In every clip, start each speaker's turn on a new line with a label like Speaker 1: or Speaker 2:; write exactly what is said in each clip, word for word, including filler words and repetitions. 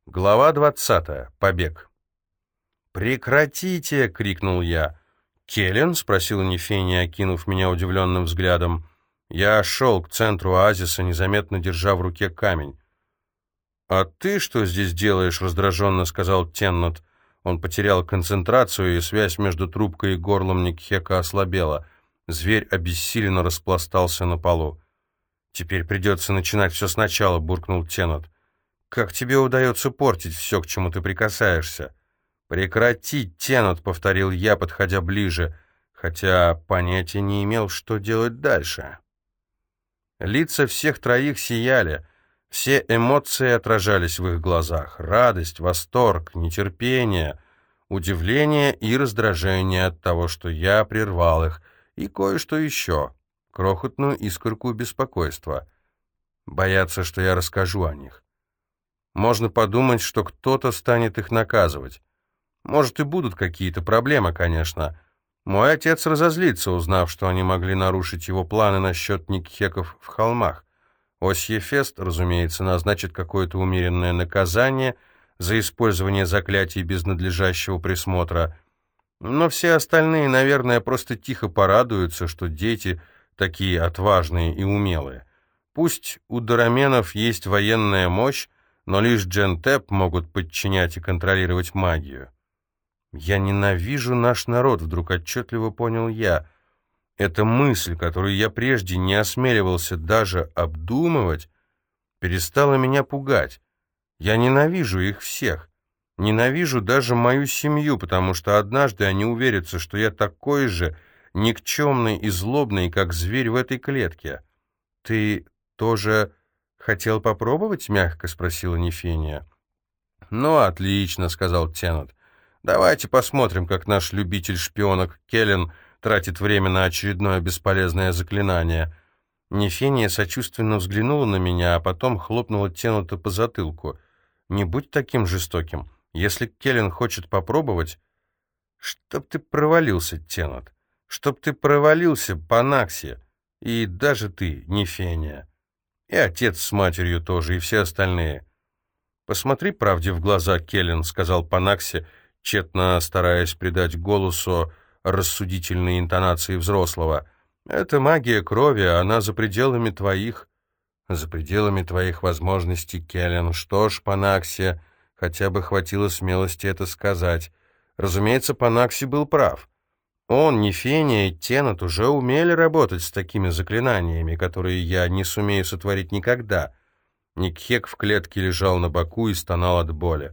Speaker 1: Глава двадцатая. Побег. «Прекратите!» — крикнул я. «Келлен?» — спросила Нефения, окинув меня удивленным взглядом. Я шел к центру оазиса, незаметно держа в руке камень. «А ты что здесь делаешь?» — раздраженно сказал Теннот. Он потерял концентрацию, и связь между трубкой и горлом Никхека ослабела. Зверь обессиленно распластался на полу. «Теперь придется начинать все сначала», — буркнул Теннот. «Как тебе удается портить все, к чему ты прикасаешься?» «Прекрати, Теннот», — повторил я, подходя ближе, хотя понятия не имел, что делать дальше. Лица всех троих сияли, все эмоции отражались в их глазах: радость, восторг, нетерпение, удивление и раздражение от того, что я прервал их, и кое-что еще, крохотную искорку беспокойства. Боятся, что я расскажу о них. Можно подумать, что кто-то станет их наказывать. Может, и будут какие-то проблемы, конечно. Мой отец разозлится, узнав, что они могли нарушить его планы насчет Никхеков в холмах. Осьефест, разумеется, назначит какое-то умеренное наказание за использование заклятий без надлежащего присмотра. Но все остальные, наверное, просто тихо порадуются, что дети такие отважные и умелые. Пусть у дораменов есть военная мощь, но лишь Джентеп могут подчинять и контролировать магию. «Я ненавижу наш народ», — вдруг отчетливо понял я. Эта мысль, которую я прежде не осмеливался даже обдумывать, перестала меня пугать. Я ненавижу их всех. Ненавижу даже мою семью, потому что однажды они уверятся, что я такой же никчемный и злобный, как зверь в этой клетке. «Ты тоже хотел попробовать?» — мягко спросила Нефения. «Ну, отлично», — сказал Теннот. «Давайте посмотрим, как наш любитель шпионок Келлен тратит время на очередное бесполезное заклинание». Нефения сочувственно взглянула на меня, а потом хлопнула Теннота по затылку. «Не будь таким жестоким. Если Келлен хочет попробовать...» «Чтоб ты провалился, Теннот. Чтоб ты провалился, Панакси. И даже ты, Нефения. И отец с матерью тоже, и все остальные». «Посмотри правде в глаза, Келлен», — сказал Панакси, тщетно стараясь придать голосу рассудительные интонации взрослого. «Это магия крови, она за пределами твоих...» «За пределами твоих возможностей, Келлен. Что ж, Панакси, хотя бы хватило смелости это сказать». Разумеется, Панакси был прав. Он, Нефения и Теннот уже умели работать с такими заклинаниями, которые я не сумею сотворить никогда. Никхек в клетке лежал на боку и стонал от боли.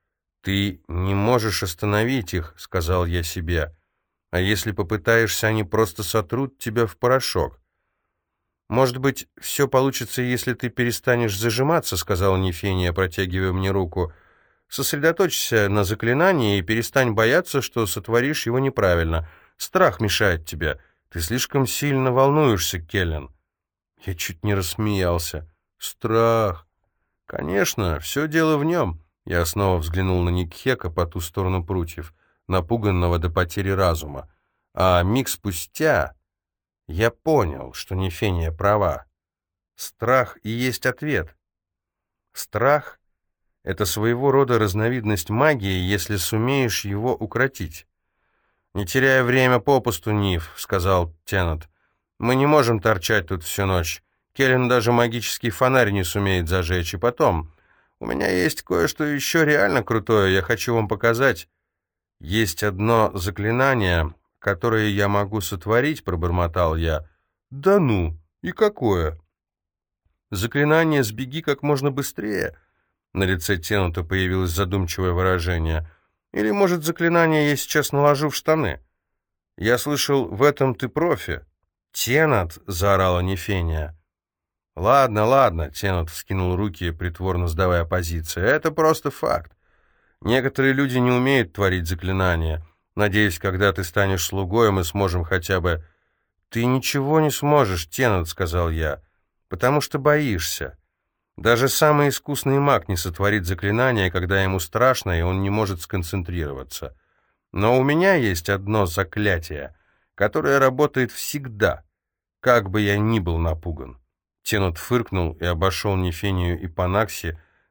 Speaker 1: «Ты не можешь остановить их», — сказал я себе. «А если попытаешься, они просто сотрут тебя в порошок». «Может быть, все получится, если ты перестанешь зажиматься», — сказала Нефения, протягивая мне руку. «Сосредоточься на заклинании и перестань бояться, что сотворишь его неправильно. Страх мешает тебе. Ты слишком сильно волнуешься, Келлен». Я чуть не рассмеялся. «Страх. Конечно, все дело в нем». Я снова взглянул на Никхека по ту сторону прутьев, напуганного до потери разума. А миг спустя я понял, что Нефения права. Страх и есть ответ. Страх — это своего рода разновидность магии, если сумеешь его укротить. «Не теряя время попусту, Ниф», — сказал Теннот. «Мы не можем торчать тут всю ночь. Келлен даже магический фонарь не сумеет зажечь. И потом, у меня есть кое-что еще реально крутое, я хочу вам показать. Есть одно заклинание, которое я могу сотворить», — пробормотал я. «Да ну, и какое?» «Заклинание «Сбеги как можно быстрее». На лице Теннота появилось задумчивое выражение. «Или, может, заклинание я сейчас наложу в штаны?» «Я слышал, в этом ты профи». «Теннот!» — заорала Нефения. «Ладно, ладно», — Теннот вскинул руки, притворно сдавая позицию. «Это просто факт. Некоторые люди не умеют творить заклинания. Надеюсь, когда ты станешь слугой, мы сможем хотя бы...» «Ты ничего не сможешь, Теннот», — сказал я, — «потому что боишься. Даже самый искусный маг не сотворит заклинание, когда ему страшно, и он не может сконцентрироваться. Но у меня есть одно заклятие, которое работает всегда, как бы я ни был напуган». Теннот фыркнул и обошел Нефению и Панакси,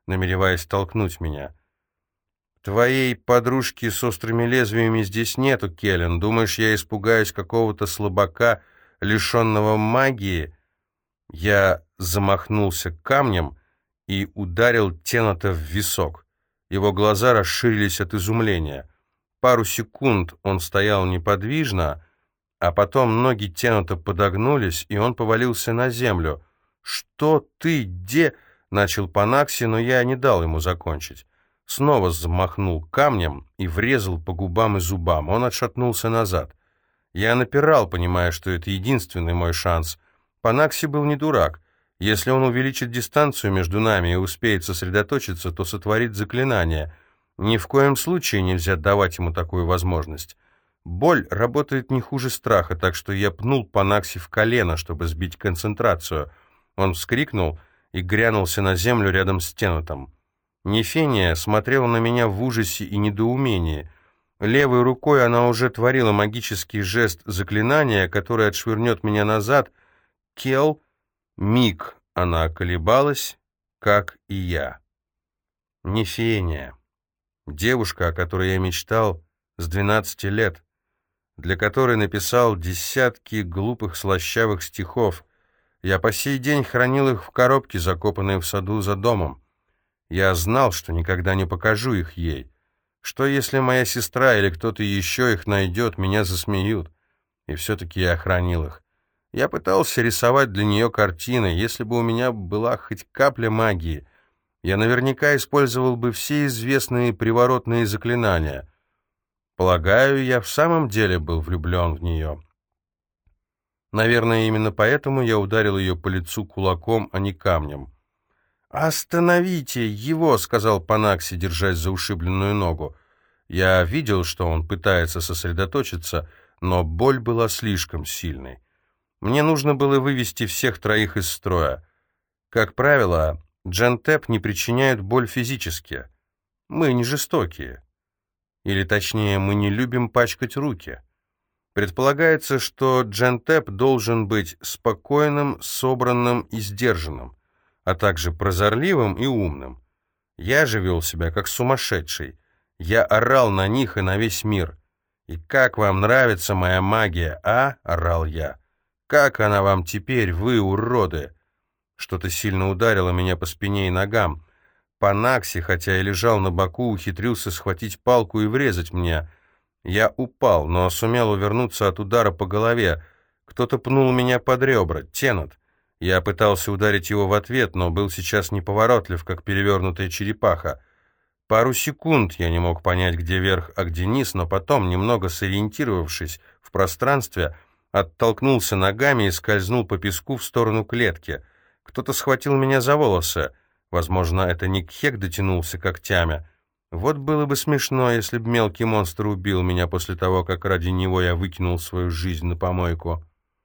Speaker 1: намереваясь толкнуть меня. «Твоей подружки с острыми лезвиями здесь нету, Келлен. Думаешь, я испугаюсь какого-то слабака, лишенного магии?» Я замахнулся камнем и ударил Тената в висок. Его глаза расширились от изумления. Пару секунд он стоял неподвижно, а потом ноги Тената подогнулись, и он повалился на землю. «Что ты, де...» — начал Панакси, но я не дал ему закончить. Снова взмахнул камнем и врезал по губам и зубам. Он отшатнулся назад. Я напирал, понимая, что это единственный мой шанс. Панакси был не дурак. Если он увеличит дистанцию между нами и успеет сосредоточиться, то сотворит заклинание. Ни в коем случае нельзя давать ему такую возможность. Боль работает не хуже страха, так что я пнул Панакси в колено, чтобы сбить концентрацию. Он вскрикнул и грянулся на землю рядом с Тенотом. Нефения смотрела на меня в ужасе и недоумении. Левой рукой она уже творила магический жест заклинания, который отшвырнет меня назад. Кел, миг она колебалась, как и я. Нефения. Девушка, о которой я мечтал с двенадцати лет, для которой написал десятки глупых слащавых стихов. Я по сей день хранил их в коробке, закопанной в саду за домом. Я знал, что никогда не покажу их ей. Что, если моя сестра или кто-то еще их найдет, меня засмеют. И все-таки я хранил их. Я пытался рисовать для нее картины. Если бы у меня была хоть капля магии, я наверняка использовал бы все известные приворотные заклинания. Полагаю, я в самом деле был влюблен в нее. Наверное, именно поэтому я ударил ее по лицу кулаком, а не камнем. «Остановите его!» — сказал Панакси, держась за ушибленную ногу. Я видел, что он пытается сосредоточиться, но боль была слишком сильной. Мне нужно было вывести всех троих из строя. Как правило, джентеп не причиняют боль физически. Мы не жестокие. Или точнее, мы не любим пачкать руки. Предполагается, что джентеп должен быть спокойным, собранным и сдержанным, а также прозорливым и умным. Я же вел себя как сумасшедший. Я орал на них и на весь мир. «И как вам нравится моя магия, а?» — орал я. «Как она вам теперь, вы, уроды?» Что-то сильно ударило меня по спине и ногам. Панакси, хотя и лежал на боку, ухитрился схватить палку и врезать мне. Я упал, но сумел увернуться от удара по голове. Кто-то пнул меня под ребра. Тенот. Я пытался ударить его в ответ, но был сейчас неповоротлив, как перевернутая черепаха. Пару секунд я не мог понять, где верх, а где низ, но потом, немного сориентировавшись в пространстве, оттолкнулся ногами и скользнул по песку в сторону клетки. Кто-то схватил меня за волосы. Возможно, это Никхек дотянулся когтями. Вот было бы смешно, если бы мелкий монстр убил меня после того, как ради него я выкинул свою жизнь на помойку.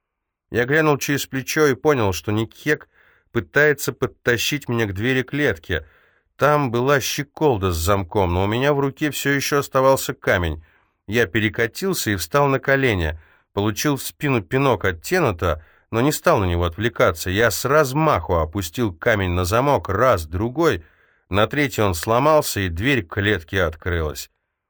Speaker 1: Я глянул через плечо и понял, что Никхек пытается подтащить меня к двери клетки. Там была щеколда с замком, но у меня в руке все еще оставался камень. Я перекатился и встал на колени. Получил в спину пинок от Тенота, но не стал на него отвлекаться. Я с размаху опустил камень на замок, раз, другой. На третий он сломался, и дверь клетки открылась.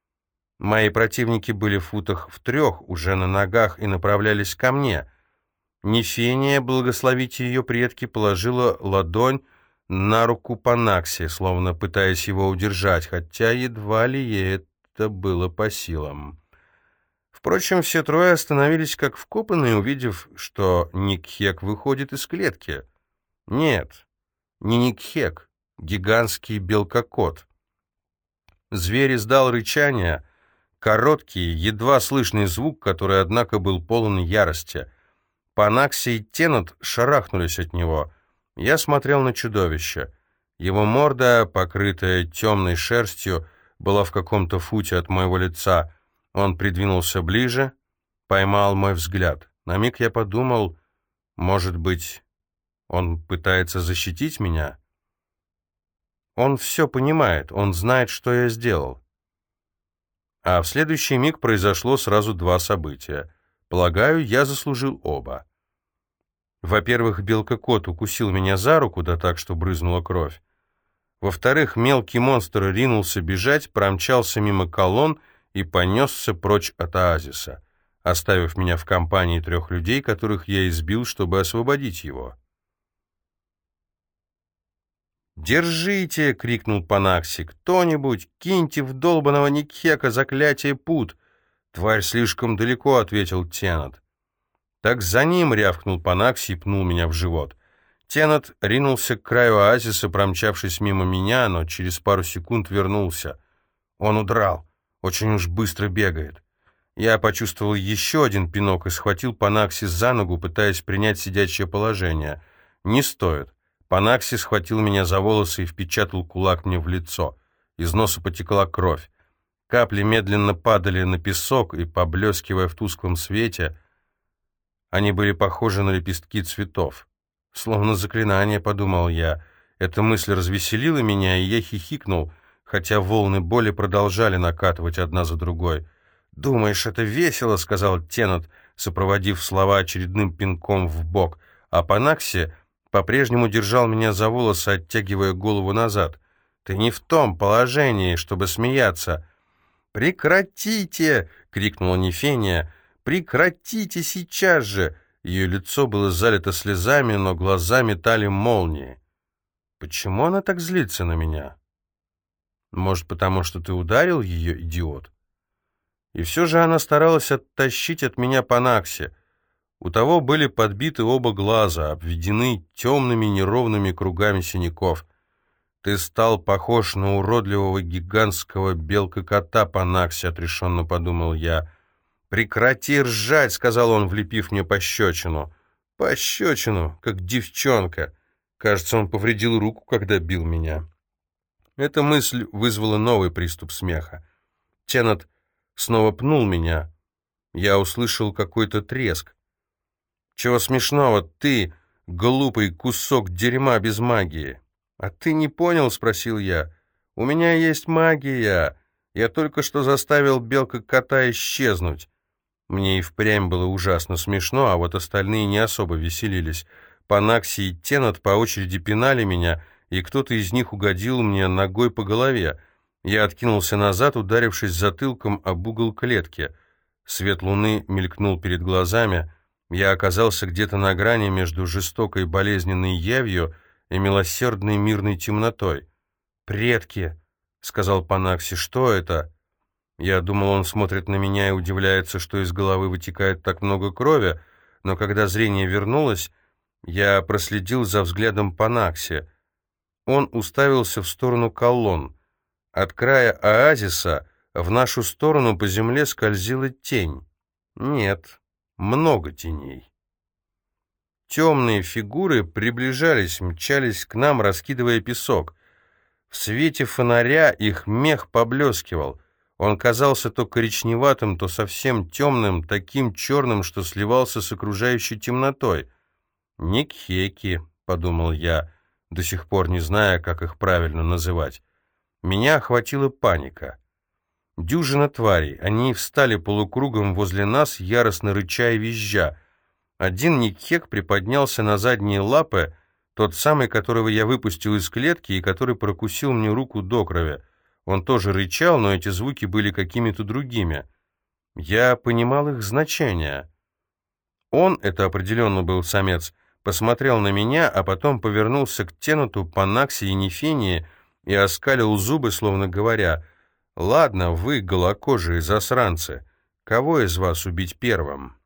Speaker 1: Мои противники были в футах в трех, уже на ногах, и направлялись ко мне. Нефения, благословите ее предки, положила ладонь на руку Панакси, словно пытаясь его удержать, хотя едва ли ей это было по силам. Впрочем, все трое остановились как вкопанные, увидев, что Никхек выходит из клетки. Нет, не Никхек, гигантский белкокот. Зверь издал рычание, короткий, едва слышный звук, который, однако, был полон ярости. Панакси и Тенот шарахнулись от него. Я смотрел на чудовище. Его морда, покрытая темной шерстью, была в каком-то футе от моего лица. Он придвинулся ближе, поймал мой взгляд. На миг я подумал, может быть, он пытается защитить меня? Он все понимает, он знает, что я сделал. А в следующий миг произошло сразу два события. Полагаю, я заслужил оба. Во-первых, белкокот укусил меня за руку, да так, что брызнула кровь. Во-вторых, мелкий монстр ринулся бежать, промчался мимо колонн и понесся прочь от оазиса, оставив меня в компании трех людей, которых я избил, чтобы освободить его. «Держите!» — крикнул Панакси. «Кто-нибудь, киньте в долбаного Никхека заклятие пут!» «Тварь слишком далеко», — ответил Теннет. «Так за ним!» — рявкнул Панакси и пнул меня в живот. Теннет ринулся к краю оазиса, промчавшись мимо меня, но через пару секунд вернулся. Он удрал. Очень уж быстро бегает. Я почувствовал еще один пинок и схватил Панакси за ногу, пытаясь принять сидячее положение. «Не стоит». Панакси схватил меня за волосы и впечатал кулак мне в лицо. Из носа потекла кровь. Капли медленно падали на песок, и, поблескивая в тусклом свете, они были похожи на лепестки цветов. «Словно заклинание», — подумал я. Эта мысль развеселила меня, и я хихикнул, хотя волны боли продолжали накатывать одна за другой. «Думаешь, это весело?» — сказал Теннет, сопроводив слова очередным пинком в бок, а Панакси по-прежнему держал меня за волосы, оттягивая голову назад. «Ты не в том положении, чтобы смеяться». «Прекратите!» — крикнула Нефения. «Прекратите сейчас же!» Ее лицо было залито слезами, но глаза метали молнии. «Почему она так злится на меня?» «Может, потому что ты ударил ее, идиот?» И все же она старалась оттащить от меня Панакси. У того были подбиты оба глаза, обведены темными неровными кругами синяков. «Ты стал похож на уродливого гигантского белка-кота, Панакси», — отрешенно подумал я. «Прекрати ржать», — сказал он, влепив мне пощечину. «Пощечину, как девчонка». Кажется, он повредил руку, когда бил меня. Эта мысль вызвала новый приступ смеха. Теннет снова пнул меня. Я услышал какой-то треск. «Чего смешного? Ты, глупый кусок дерьма без магии!» «А ты не понял?» — спросил я. «У меня есть магия. Я только что заставил белка-кота исчезнуть». Мне и впрямь было ужасно смешно, а вот остальные не особо веселились. Панакси и Теннет по очереди пинали меня, и кто-то из них угодил мне ногой по голове. Я откинулся назад, ударившись затылком об угол клетки. Свет луны мелькнул перед глазами. Я оказался где-то на грани между жестокой болезненной явью и милосердной мирной темнотой. «Предки!» — сказал Панакси. «Что это?» Я думал, он смотрит на меня и удивляется, что из головы вытекает так много крови, но когда зрение вернулось, я проследил за взглядом Панакси. Он уставился в сторону колонн. От края оазиса в нашу сторону по земле скользила тень. Нет, много теней. Темные фигуры приближались, мчались к нам, раскидывая песок. В свете фонаря их мех поблескивал. Он казался то коричневатым, то совсем темным, таким черным, что сливался с окружающей темнотой. «Никхеки», — подумал я, до сих пор не зная, как их правильно называть. Меня охватила паника. Дюжина тварей, они встали полукругом возле нас, яростно рыча и визжа. Один Никхек приподнялся на задние лапы, тот самый, которого я выпустил из клетки и который прокусил мне руку до крови. Он тоже рычал, но эти звуки были какими-то другими. Я понимал их значение. Он, это определенно был самец, посмотрел на меня, а потом повернулся к Теннету, Панакси и Нефении и оскалил зубы, словно говоря: «Ладно, вы, голокожие засранцы, кого из вас убить первым?»